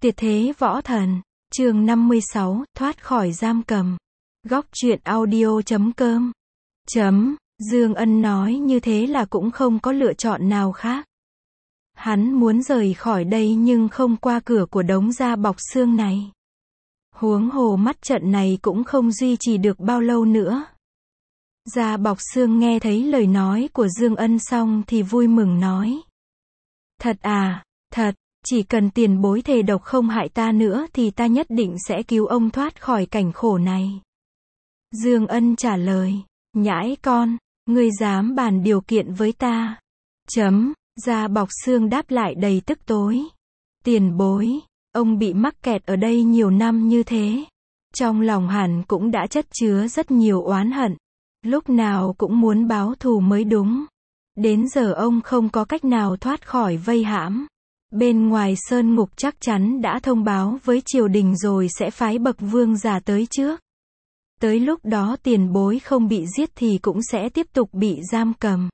Tuyệt thế võ thần, chương 56, thoát khỏi giam cầm. Góc truyện audio.com. Dương Ân nói như thế là cũng không có lựa chọn nào khác. Hắn muốn rời khỏi đây nhưng không qua cửa của đống da bọc xương này. Huống hồ mắt trận này cũng không duy trì được bao lâu nữa. Da bọc xương nghe thấy lời nói của Dương Ân xong thì vui mừng nói. Thật à, thật, chỉ cần tiền bối thề độc không hại ta nữa thì ta nhất định sẽ cứu ông thoát khỏi cảnh khổ này. Dương Ân trả lời, nhãi con, ngươi dám bàn điều kiện với ta. Da bọc xương đáp lại đầy tức tối. Tiền bối, ông bị mắc kẹt ở đây nhiều năm như thế. Trong lòng hẳn cũng đã chất chứa rất nhiều oán hận. Lúc nào cũng muốn báo thù mới đúng. Đến giờ ông không có cách nào thoát khỏi vây hãm. Bên ngoài sơn ngục chắc chắn đã thông báo với triều đình rồi sẽ phái bậc vương giả tới trước. Tới lúc đó tiền bối không bị giết thì cũng sẽ tiếp tục bị giam cầm.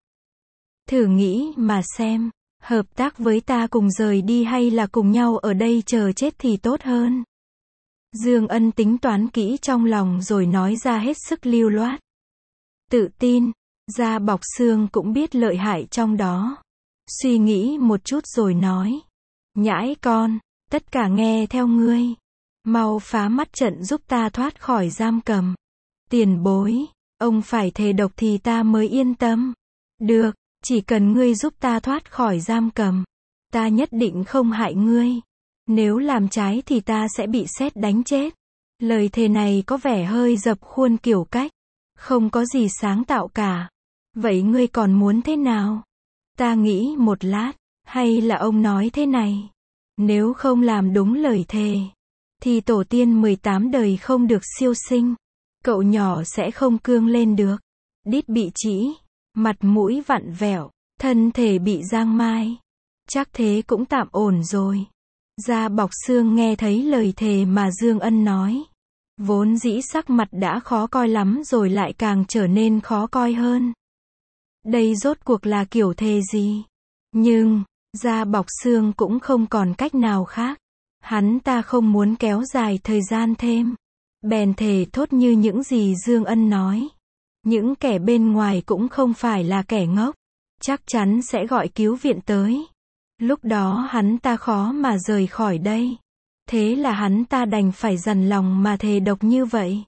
Thử nghĩ mà xem, hợp tác với ta cùng rời đi hay là cùng nhau ở đây chờ chết thì tốt hơn. Dương Ân tính toán kỹ trong lòng rồi nói ra hết sức lưu loát. Tự tin, da bọc xương cũng biết lợi hại trong đó. Suy nghĩ một chút rồi nói. Nhãi con, tất cả nghe theo ngươi. Mau phá mắt trận giúp ta thoát khỏi giam cầm. Tiền bối, ông phải thề độc thì ta mới yên tâm. Được, chỉ cần ngươi giúp ta thoát khỏi giam cầm. Ta nhất định không hại ngươi. Nếu làm trái thì ta sẽ bị sét đánh chết. Lời thề này có vẻ hơi dập khuôn kiểu cách. Không có gì sáng tạo cả. Vậy ngươi còn muốn thế nào? Ta nghĩ một lát, hay là ông nói thế này. Nếu không làm đúng lời thề, thì tổ tiên 18 đời không được siêu sinh. Cậu nhỏ sẽ không cương lên được. Đít bị trĩ, mặt mũi vặn vẹo, thân thể bị giang mai. Chắc thế cũng tạm ổn rồi. Da bọc xương nghe thấy lời thề mà Dương Ân nói. Vốn dĩ sắc mặt đã khó coi lắm rồi lại càng trở nên khó coi hơn. Đây rốt cuộc là kiểu thề gì? Nhưng, da bọc xương cũng không còn cách nào khác. Hắn ta không muốn kéo dài thời gian thêm. Bèn thề thốt như những gì Dương Ân nói. Những kẻ bên ngoài cũng không phải là kẻ ngốc. Chắc chắn sẽ gọi cứu viện tới. Lúc đó hắn ta khó mà rời khỏi đây. Thế là hắn ta đành phải dằn lòng mà thề độc như vậy.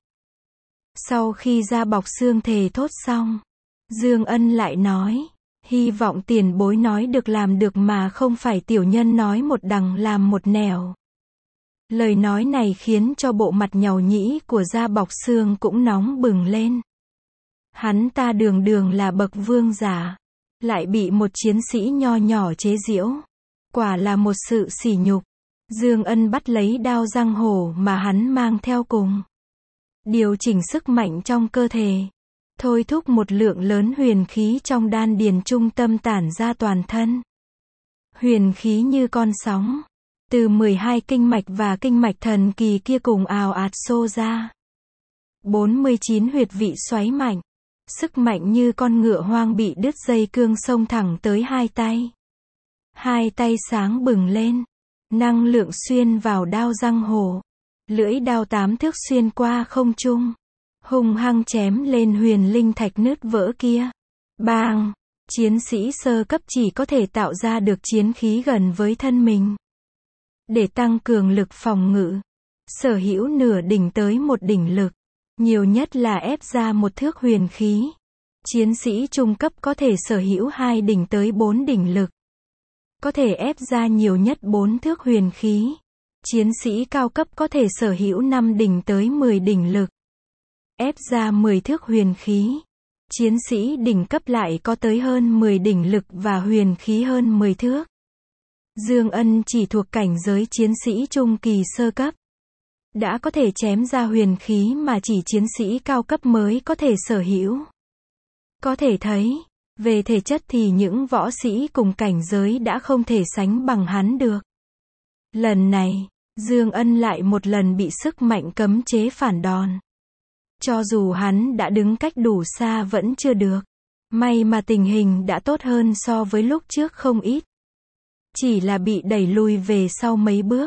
Sau khi da bọc xương thề thốt xong, Dương Ân lại nói, hy vọng tiền bối nói được làm được mà không phải tiểu nhân nói một đằng làm một nẻo. Lời nói này khiến cho bộ mặt nhàu nhĩ của da bọc xương cũng nóng bừng lên. Hắn ta đường đường là bậc vương giả, lại bị một chiến sĩ nho nhỏ chế giễu. Quả là một sự sỉ nhục. Dương Ân bắt lấy đao giang hồ mà hắn mang theo cùng. Điều chỉnh sức mạnh trong cơ thể. Thôi thúc một lượng lớn huyền khí trong đan điền trung tâm tản ra toàn thân. Huyền khí như con sóng. Từ 12 kinh mạch và kinh mạch thần kỳ kia cùng ào ạt xô ra. 49 huyệt vị xoáy mạnh. Sức mạnh như con ngựa hoang bị đứt dây cương xông thẳng tới hai tay. Hai tay sáng bừng lên. Năng lượng xuyên vào đao giang hồ. Lưỡi đao 8 thước xuyên qua không trung. Hung hăng chém lên huyền linh thạch nứt vỡ kia. Bang! Chiến sĩ sơ cấp chỉ có thể tạo ra được chiến khí gần với thân mình. Để tăng cường lực phòng ngự. Sở hữu nửa đỉnh tới một đỉnh lực. Nhiều nhất là ép ra một thước huyền khí. Chiến sĩ trung cấp có thể sở hữu 2 đỉnh tới 4 đỉnh lực. Có thể ép ra nhiều nhất 4 thước huyền khí. Chiến sĩ cao cấp có thể sở hữu 5 đỉnh tới 10 đỉnh lực. Ép ra 10 thước huyền khí. Chiến sĩ đỉnh cấp lại có tới hơn 10 đỉnh lực và huyền khí hơn 10 thước. Dương Ân chỉ thuộc cảnh giới chiến sĩ trung kỳ sơ cấp. Đã có thể chém ra huyền khí mà chỉ chiến sĩ cao cấp mới có thể sở hữu. Có thể thấy, về thể chất thì những võ sĩ cùng cảnh giới đã không thể sánh bằng hắn được. Lần này, Dương Ân lại một lần bị sức mạnh cấm chế phản đòn. Cho dù hắn đã đứng cách đủ xa vẫn chưa được. May mà tình hình đã tốt hơn so với lúc trước không ít. Chỉ là bị đẩy lùi về sau mấy bước.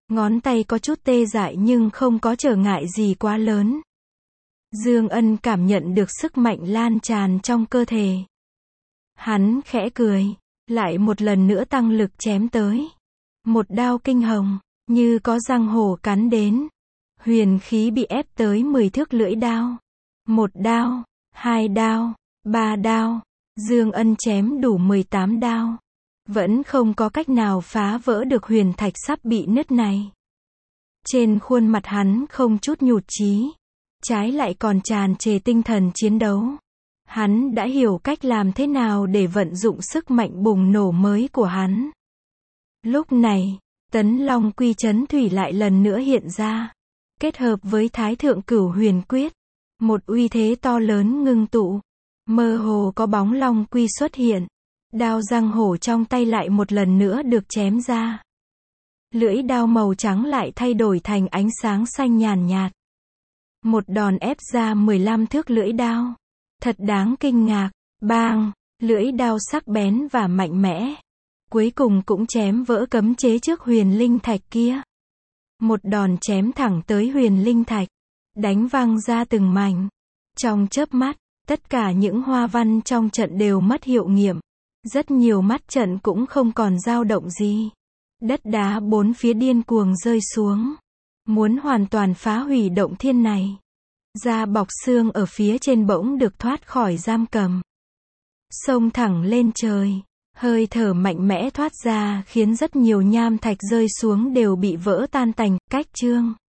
Ngón tay có chút tê dại nhưng không có trở ngại gì quá lớn. Dương Ân cảm nhận được sức mạnh lan tràn trong cơ thể. Hắn khẽ cười, lại một lần nữa tăng lực chém tới. Một đao kinh hồng, như có răng hổ cắn đến. Huyền khí bị ép tới 10 thước lưỡi đao. Một đao, hai đao, ba đao. Dương Ân chém đủ 18 đao. Vẫn không có cách nào phá vỡ được huyền thạch sắp bị nứt này. Trên khuôn mặt hắn không chút nhụt chí, trái lại còn tràn trề tinh thần chiến đấu. Hắn đã hiểu cách làm thế nào để vận dụng sức mạnh bùng nổ mới của hắn. Lúc này, Tấn Long Quy Chấn Thủy lại lần nữa hiện ra. Kết hợp với Thái Thượng Cửu Huyền Quyết, một uy thế to lớn ngưng tụ. Mơ hồ có bóng Long Quy xuất hiện. Đao răng hổ trong tay lại một lần nữa được chém ra. Lưỡi đao màu trắng lại thay đổi thành ánh sáng xanh nhàn nhạt. Một đòn ép ra 15 thước lưỡi đao. Thật đáng kinh ngạc. Bang! Lưỡi đao sắc bén và mạnh mẽ. Cuối cùng cũng chém vỡ cấm chế trước huyền linh thạch kia. Một đòn chém thẳng tới huyền linh thạch. Đánh văng ra từng mảnh. Trong chớp mắt, tất cả những hoa văn trong trận đều mất hiệu nghiệm. Rất nhiều mắt trận cũng không còn dao động gì. Đất đá bốn phía điên cuồng rơi xuống. Muốn hoàn toàn phá hủy động thiên này. Da bọc xương ở phía trên bỗng được thoát khỏi giam cầm. Xông thẳng lên trời. Hơi thở mạnh mẽ thoát ra khiến rất nhiều nham thạch rơi xuống đều bị vỡ tan tành. Cách chương